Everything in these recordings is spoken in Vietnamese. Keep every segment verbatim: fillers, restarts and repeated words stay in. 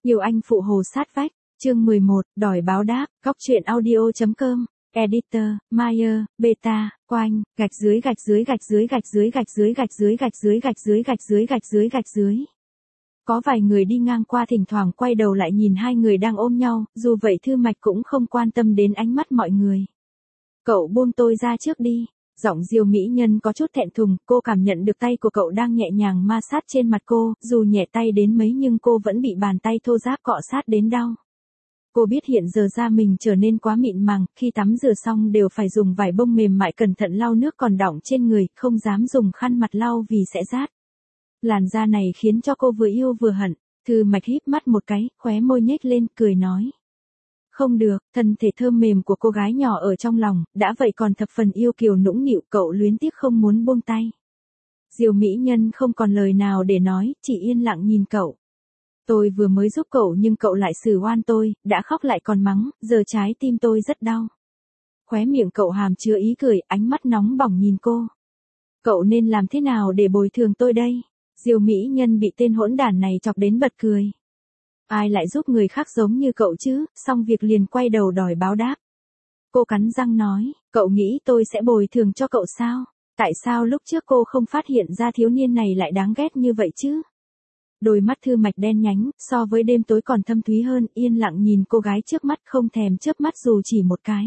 Yêu anh phụ hồ sát vách, chương mười một, đòi báo đáp, góc truyện audio.com, editor, Mayer, beta, quanh, gạch dưới gạch dưới gạch dưới gạch dưới gạch dưới gạch dưới gạch dưới gạch dưới gạch dưới gạch dưới gạch dưới. Có vài người đi ngang qua thỉnh thoảng quay đầu lại nhìn hai người đang ôm nhau, dù vậy Thư Mạch cũng không quan tâm đến ánh mắt mọi người. Cậu buông tôi ra trước đi. Giọng Diêu mỹ nhân có chút thẹn thùng, cô cảm nhận được tay của cậu đang nhẹ nhàng ma sát trên mặt cô, dù nhẹ tay đến mấy nhưng cô vẫn bị bàn tay thô ráp cọ sát đến đau. Cô biết hiện giờ da mình trở nên quá mịn màng, khi tắm rửa xong đều phải dùng vải bông mềm mại cẩn thận lau nước còn đọng trên người, không dám dùng khăn mặt lau vì sẽ rát. Làn da này khiến cho cô vừa yêu vừa hận. Thư Mạch híp mắt một cái, khóe môi nhếch lên, cười nói. Không được, thân thể thơm mềm của cô gái nhỏ ở trong lòng, đã vậy còn thập phần yêu kiều nũng nịu, cậu luyến tiếc không muốn buông tay. Diêu mỹ nhân không còn lời nào để nói, chỉ yên lặng nhìn cậu. Tôi vừa mới giúp cậu nhưng cậu lại xử oan tôi, đã khóc lại còn mắng, giờ trái tim tôi rất đau. Khóe miệng cậu hàm chứa ý cười, ánh mắt nóng bỏng nhìn cô. Cậu nên làm thế nào để bồi thường tôi đây? Diêu mỹ nhân bị tên hỗn đản này chọc đến bật cười. Ai lại giúp người khác giống như cậu chứ, xong việc liền quay đầu đòi báo đáp. Cô cắn răng nói, cậu nghĩ tôi sẽ bồi thường cho cậu sao? Tại sao lúc trước cô không phát hiện ra thiếu niên này lại đáng ghét như vậy chứ? Đôi mắt Thư Mạch đen nhánh, so với đêm tối còn thâm thúy hơn, yên lặng nhìn cô gái trước mắt không thèm chớp mắt dù chỉ một cái.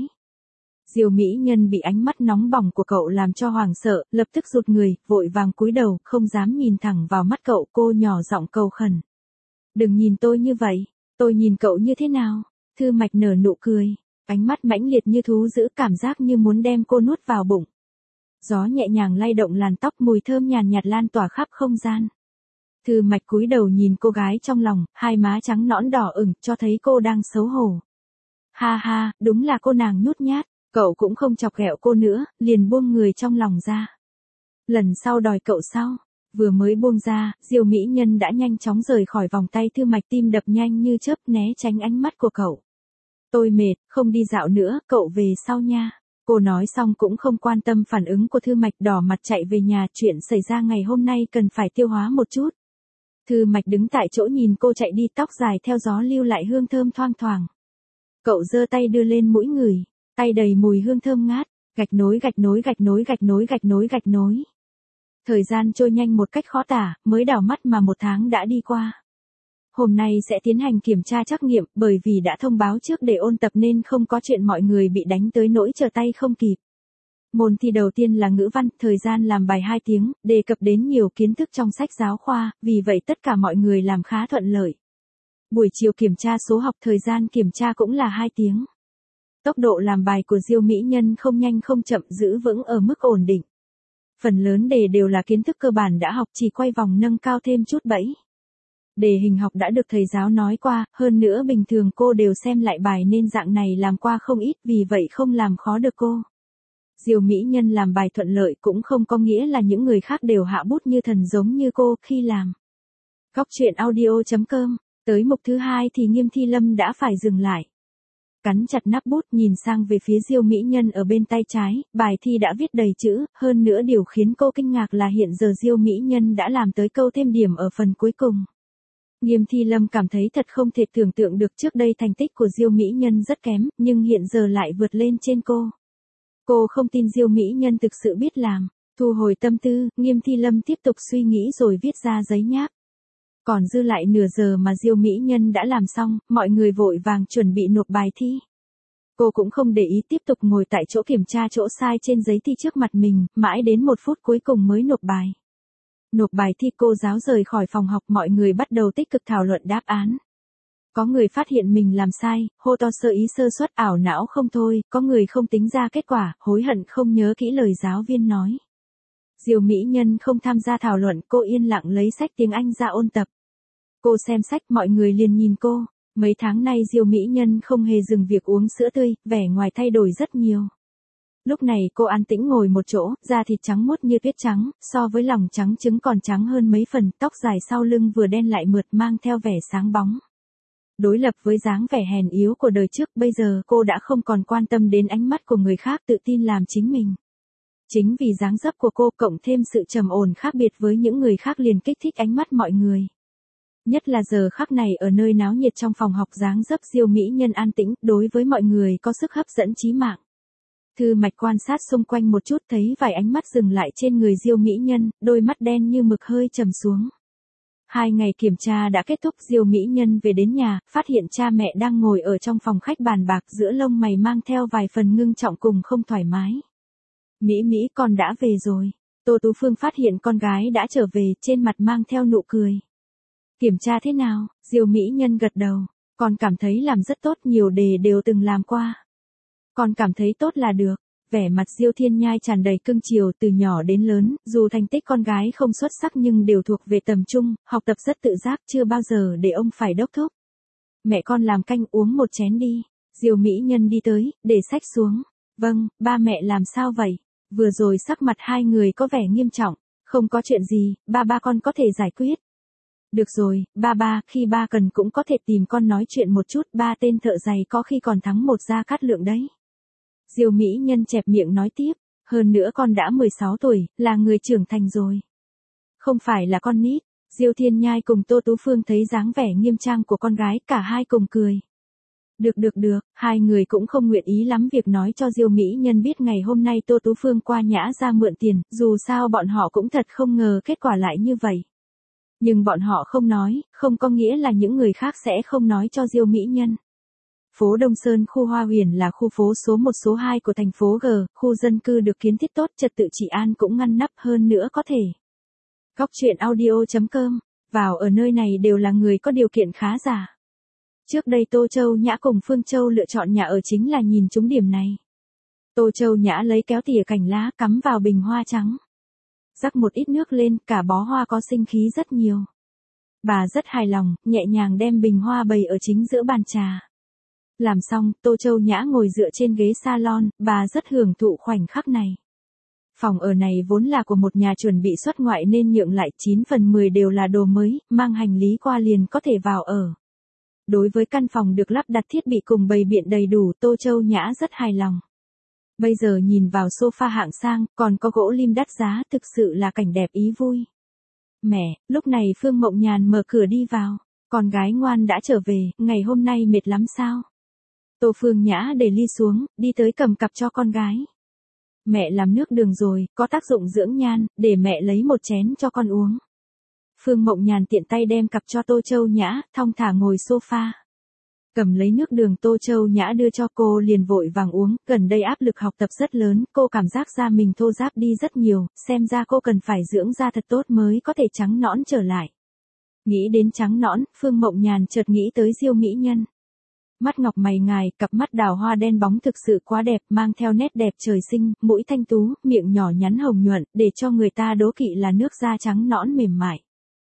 Diêu mỹ nhân bị ánh mắt nóng bỏng của cậu làm cho hoảng sợ, lập tức rụt người, vội vàng cúi đầu, không dám nhìn thẳng vào mắt cậu, cô nhỏ giọng cầu khẩn. Đừng nhìn tôi như vậy, tôi nhìn cậu như thế nào? Thư Mạch nở nụ cười, ánh mắt mãnh liệt như thú dữ, cảm giác như muốn đem cô nuốt vào bụng. Gió nhẹ nhàng lay động làn tóc, mùi thơm nhàn nhạt lan tỏa khắp không gian. Thư Mạch cúi đầu nhìn cô gái trong lòng, hai má trắng nõn đỏ ửng, cho thấy cô đang xấu hổ. Ha ha, đúng là cô nàng nhút nhát, cậu cũng không chọc ghẹo cô nữa, liền buông người trong lòng ra. Lần sau đòi cậu sau. Vừa mới buông ra, Diêu mỹ nhân đã nhanh chóng rời khỏi vòng tay Thư Mạch, tim đập nhanh như chớp né tránh ánh mắt của cậu. Tôi mệt, không đi dạo nữa, cậu về sau nha. Cô nói xong cũng không quan tâm phản ứng của Thư Mạch, đỏ mặt chạy về nhà, chuyện xảy ra ngày hôm nay cần phải tiêu hóa một chút. Thư Mạch đứng tại chỗ nhìn cô chạy đi, tóc dài theo gió lưu lại hương thơm thoang thoảng. Cậu giơ tay đưa lên mũi ngửi, tay đầy mùi hương thơm ngát, gạch nối gạch nối gạch nối gạch nối gạch nối gạch nối. Thời gian trôi nhanh một cách khó tả, mới đảo mắt mà một tháng đã đi qua. Hôm nay sẽ tiến hành kiểm tra trắc nghiệm, bởi vì đã thông báo trước để ôn tập nên không có chuyện mọi người bị đánh tới nỗi trở tay không kịp. Môn thi đầu tiên là ngữ văn, thời gian làm bài hai tiếng, đề cập đến nhiều kiến thức trong sách giáo khoa, vì vậy tất cả mọi người làm khá thuận lợi. Buổi chiều kiểm tra số học, thời gian kiểm tra cũng là hai tiếng. Tốc độ làm bài của Diêu mỹ nhân không nhanh không chậm, giữ vững ở mức ổn định. Phần lớn đề đều là kiến thức cơ bản đã học, chỉ quay vòng nâng cao thêm chút bẫy. Đề hình học đã được thầy giáo nói qua, hơn nữa bình thường cô đều xem lại bài nên dạng này làm qua không ít, vì vậy không làm khó được cô. Diêu mỹ nhân làm bài thuận lợi cũng không có nghĩa là những người khác đều hạ bút như thần giống như cô khi làm. Góc truyện audio.com, tới mục thứ hai thì Nghiêm Thi Lâm đã phải dừng lại. Cắn chặt nắp bút nhìn sang về phía Diêu mỹ nhân ở bên tay trái, bài thi đã viết đầy chữ, hơn nữa điều khiến cô kinh ngạc là hiện giờ Diêu mỹ nhân đã làm tới câu thêm điểm ở phần cuối cùng. Nghiêm Thi Lâm cảm thấy thật không thể tưởng tượng được, trước đây thành tích của Diêu mỹ nhân rất kém, nhưng hiện giờ lại vượt lên trên cô. Cô không tin Diêu mỹ nhân thực sự biết làm. Thu hồi tâm tư, Nghiêm Thi Lâm tiếp tục suy nghĩ rồi viết ra giấy nháp. Còn dư lại nửa giờ mà Diêu mỹ nhân đã làm xong, mọi người vội vàng chuẩn bị nộp bài thi. Cô cũng không để ý, tiếp tục ngồi tại chỗ kiểm tra chỗ sai trên giấy thi trước mặt mình, mãi đến một phút cuối cùng mới nộp bài. Nộp bài thi, cô giáo rời khỏi phòng học, mọi người bắt đầu tích cực thảo luận đáp án. Có người phát hiện mình làm sai, hô to sơ ý sơ suất, ảo não không thôi, có người không tính ra kết quả, hối hận không nhớ kỹ lời giáo viên nói. Diêu mỹ nhân không tham gia thảo luận, cô yên lặng lấy sách tiếng Anh ra ôn tập. Cô xem sách, mọi người liền nhìn cô. Mấy tháng nay Diêu mỹ nhân không hề dừng việc uống sữa tươi, vẻ ngoài thay đổi rất nhiều. Lúc này cô an tĩnh ngồi một chỗ, da thịt trắng muốt như tuyết trắng, so với lòng trắng trứng còn trắng hơn mấy phần, tóc dài sau lưng vừa đen lại mượt, mang theo vẻ sáng bóng. Đối lập với dáng vẻ hèn yếu của đời trước, bây giờ cô đã không còn quan tâm đến ánh mắt của người khác, tự tin làm chính mình. Chính vì dáng dấp của cô cộng thêm sự trầm ổn khác biệt với những người khác liền kích thích ánh mắt mọi người. Nhất là giờ khắc này ở nơi náo nhiệt trong phòng học dáng dấp Diêu Mỹ Nhân an tĩnh, đối với mọi người có sức hấp dẫn chí mạng. Thư Mạch quan sát xung quanh một chút thấy vài ánh mắt dừng lại trên người Diêu Mỹ Nhân, đôi mắt đen như mực hơi trầm xuống. Hai ngày kiểm tra đã kết thúc, Diêu Mỹ Nhân về đến nhà, phát hiện cha mẹ đang ngồi ở trong phòng khách bàn bạc, giữa lông mày mang theo vài phần ngưng trọng cùng không thoải mái. Mỹ Mỹ, con đã về rồi. Tô Tú Phương phát hiện con gái đã trở về, trên mặt mang theo nụ cười. Kiểm tra thế nào? Diêu Mỹ Nhân gật đầu. Con cảm thấy làm rất tốt, nhiều đề đều từng làm qua. Con cảm thấy tốt là được. Vẻ mặt Diêu Thiên Nhai tràn đầy cưng chiều, từ nhỏ đến lớn, dù thành tích con gái không xuất sắc nhưng đều thuộc về tầm trung, học tập rất tự giác, chưa bao giờ để ông phải đốc thúc. Mẹ con làm canh, uống một chén đi. Diêu Mỹ Nhân đi tới, để sách xuống. Vâng, ba mẹ làm sao vậy? Vừa rồi sắc mặt hai người có vẻ nghiêm trọng. Không có chuyện gì, ba ba con có thể giải quyết. Được rồi, ba ba, khi ba cần cũng có thể tìm con nói chuyện một chút, ba tên thợ giày có khi còn thắng một Gia Cát Lượng đấy. Diêu Mỹ Nhân chẹp miệng nói tiếp, hơn nữa con đã mười sáu tuổi, là người trưởng thành rồi. Không phải là con nít. Diêu Thiên Nhai cùng Tô Tú Phương thấy dáng vẻ nghiêm trang của con gái, cả hai cùng cười. Được được được, hai người cũng không nguyện ý lắm việc nói cho Diêu Mỹ Nhân biết ngày hôm nay Tô Tú Phương qua Nhã ra mượn tiền, dù sao bọn họ cũng thật không ngờ kết quả lại như vậy. Nhưng bọn họ không nói, không có nghĩa là những người khác sẽ không nói cho Diêu Mỹ Nhân. Phố Đông Sơn khu Hoa Huyền là khu phố số một số hai của thành phố G, khu dân cư được kiến thiết tốt, trật tự trị an cũng ngăn nắp, hơn nữa có thể. Góc truyện audio chấm com, vào ở nơi này đều là người có điều kiện khá giả. Trước đây Tô Châu Nhã cùng Phương Châu lựa chọn nhà ở chính là nhìn trúng điểm này. Tô Châu Nhã lấy kéo tỉa cành lá cắm vào bình hoa trắng. Rắc một ít nước lên, cả bó hoa có sinh khí rất nhiều. Bà rất hài lòng, nhẹ nhàng đem bình hoa bày ở chính giữa bàn trà. Làm xong, Tô Châu Nhã ngồi dựa trên ghế salon, bà rất hưởng thụ khoảnh khắc này. Phòng ở này vốn là của một nhà chuẩn bị xuất ngoại nên nhượng lại chín phần mười đều là đồ mới, mang hành lý qua liền có thể vào ở. Đối với căn phòng được lắp đặt thiết bị cùng bày biện đầy đủ, Tô Châu Nhã rất hài lòng. Bây giờ nhìn vào sofa hạng sang, còn có gỗ lim đắt giá, thực sự là cảnh đẹp ý vui. Mẹ, lúc này Phương Mộng Nhàn mở cửa đi vào. Con gái ngoan đã trở về, ngày hôm nay mệt lắm sao? Tô Phương Nhã để ly xuống, đi tới cầm cặp cho con gái. Mẹ làm nước đường rồi, có tác dụng dưỡng nhan, để mẹ lấy một chén cho con uống. Phương Mộng Nhàn tiện tay đem cặp cho Tô Châu Nhã, thong thả ngồi sofa. Cầm lấy nước đường Tô Châu Nhã đưa cho cô liền vội vàng uống, gần đây áp lực học tập rất lớn, cô cảm giác da mình thô ráp đi rất nhiều, xem ra cô cần phải dưỡng da thật tốt mới có thể trắng nõn trở lại. Nghĩ đến trắng nõn, Phương Mộng Nhàn chợt nghĩ tới Diêu Mỹ Nhân. Mắt ngọc mày ngài, cặp mắt đào hoa đen bóng thực sự quá đẹp, mang theo nét đẹp trời sinh, mũi thanh tú, miệng nhỏ nhắn hồng nhuận, để cho người ta đố kỵ là nước da trắng nõn mềm mại.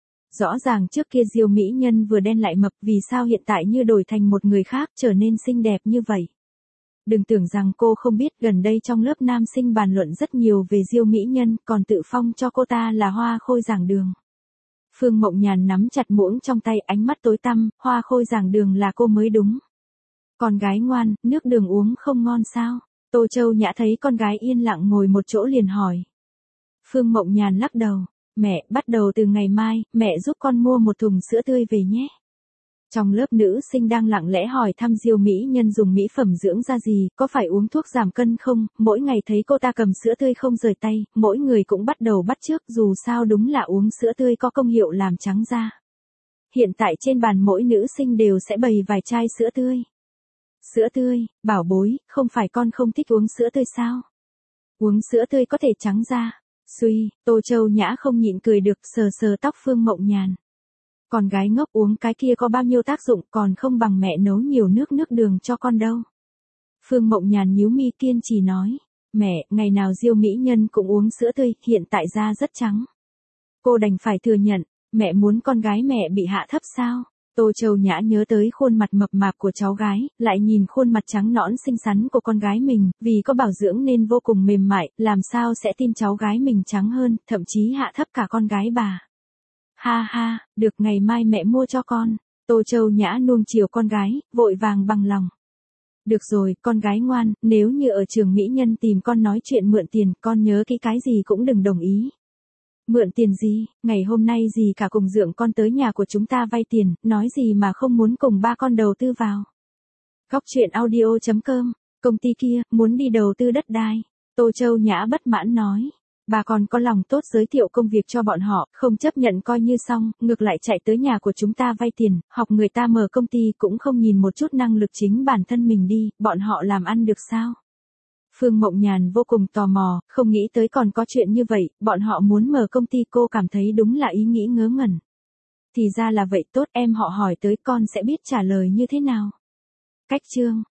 Rõ ràng trước kia Diêu Mỹ Nhân vừa đen lại mập, vì sao hiện tại như đổi thành một người khác, trở nên xinh đẹp như vậy. Đừng tưởng rằng cô không biết, gần đây trong lớp nam sinh bàn luận rất nhiều về Diêu Mỹ Nhân, còn tự phong cho cô ta là hoa khôi giảng đường. Phương Mộng Nhàn nắm chặt muỗng trong tay, ánh mắt tối tăm, hoa khôi giảng đường là cô mới đúng. Con gái ngoan, nước đường uống không ngon sao? Tô Châu Nhã thấy con gái yên lặng ngồi một chỗ liền hỏi. Phương Mộng Nhàn lắc đầu. Mẹ, bắt đầu từ ngày mai, mẹ giúp con mua một thùng sữa tươi về nhé. Trong lớp nữ sinh đang lặng lẽ hỏi thăm Diêu Mỹ Nhân dùng mỹ phẩm dưỡng da gì, có phải uống thuốc giảm cân không, mỗi ngày thấy cô ta cầm sữa tươi không rời tay, mỗi người cũng bắt đầu bắt chước, dù sao đúng là uống sữa tươi có công hiệu làm trắng da. Hiện tại trên bàn mỗi nữ sinh đều sẽ bày vài chai sữa tươi. Sữa tươi, bảo bối, không phải con không thích uống sữa tươi sao? Uống sữa tươi có thể trắng da. Suy, Tô Châu Nhã không nhịn cười được, sờ sờ tóc Phương Mộng Nhàn. Con gái ngốc, uống cái kia có bao nhiêu tác dụng, còn không bằng mẹ nấu nhiều nước nước đường cho con đâu. Phương Mộng Nhàn nhíu mi kiên trì nói. Mẹ, ngày nào Diêu Mỹ Nhân cũng uống sữa tươi, hiện tại da rất trắng. Cô đành phải thừa nhận, mẹ muốn con gái mẹ bị hạ thấp sao? Tô Châu Nhã nhớ tới khuôn mặt mập mạp của cháu gái, lại nhìn khuôn mặt trắng nõn xinh xắn của con gái mình, vì có bảo dưỡng nên vô cùng mềm mại, làm sao sẽ tin cháu gái mình trắng hơn, thậm chí hạ thấp cả con gái bà. Ha ha, được, ngày mai mẹ mua cho con. Tô Châu Nhã nuông chiều con gái, vội vàng bằng lòng. Được rồi, con gái ngoan, nếu như ở trường mỹ nhân tìm con nói chuyện mượn tiền, con nhớ kỹ cái gì cũng đừng đồng ý. Mượn tiền gì, ngày hôm nay gì cả cùng dượng con tới nhà của chúng ta vay tiền, nói gì mà không muốn cùng ba con đầu tư vào. Góc truyện audio chấm com, công ty kia, muốn đi đầu tư đất đai. Tô Châu Nhã bất mãn nói. Bà còn có lòng tốt giới thiệu công việc cho bọn họ, không chấp nhận coi như xong, ngược lại chạy tới nhà của chúng ta vay tiền, học người ta mở công ty cũng không nhìn một chút năng lực chính bản thân mình đi, bọn họ làm ăn được sao? Phương Mộng Nhàn vô cùng tò mò, không nghĩ tới còn có chuyện như vậy, bọn họ muốn mở công ty cô cảm thấy đúng là ý nghĩ ngớ ngẩn. Thì ra là vậy tốt, em họ hỏi tới con sẽ biết trả lời như thế nào. Cách chương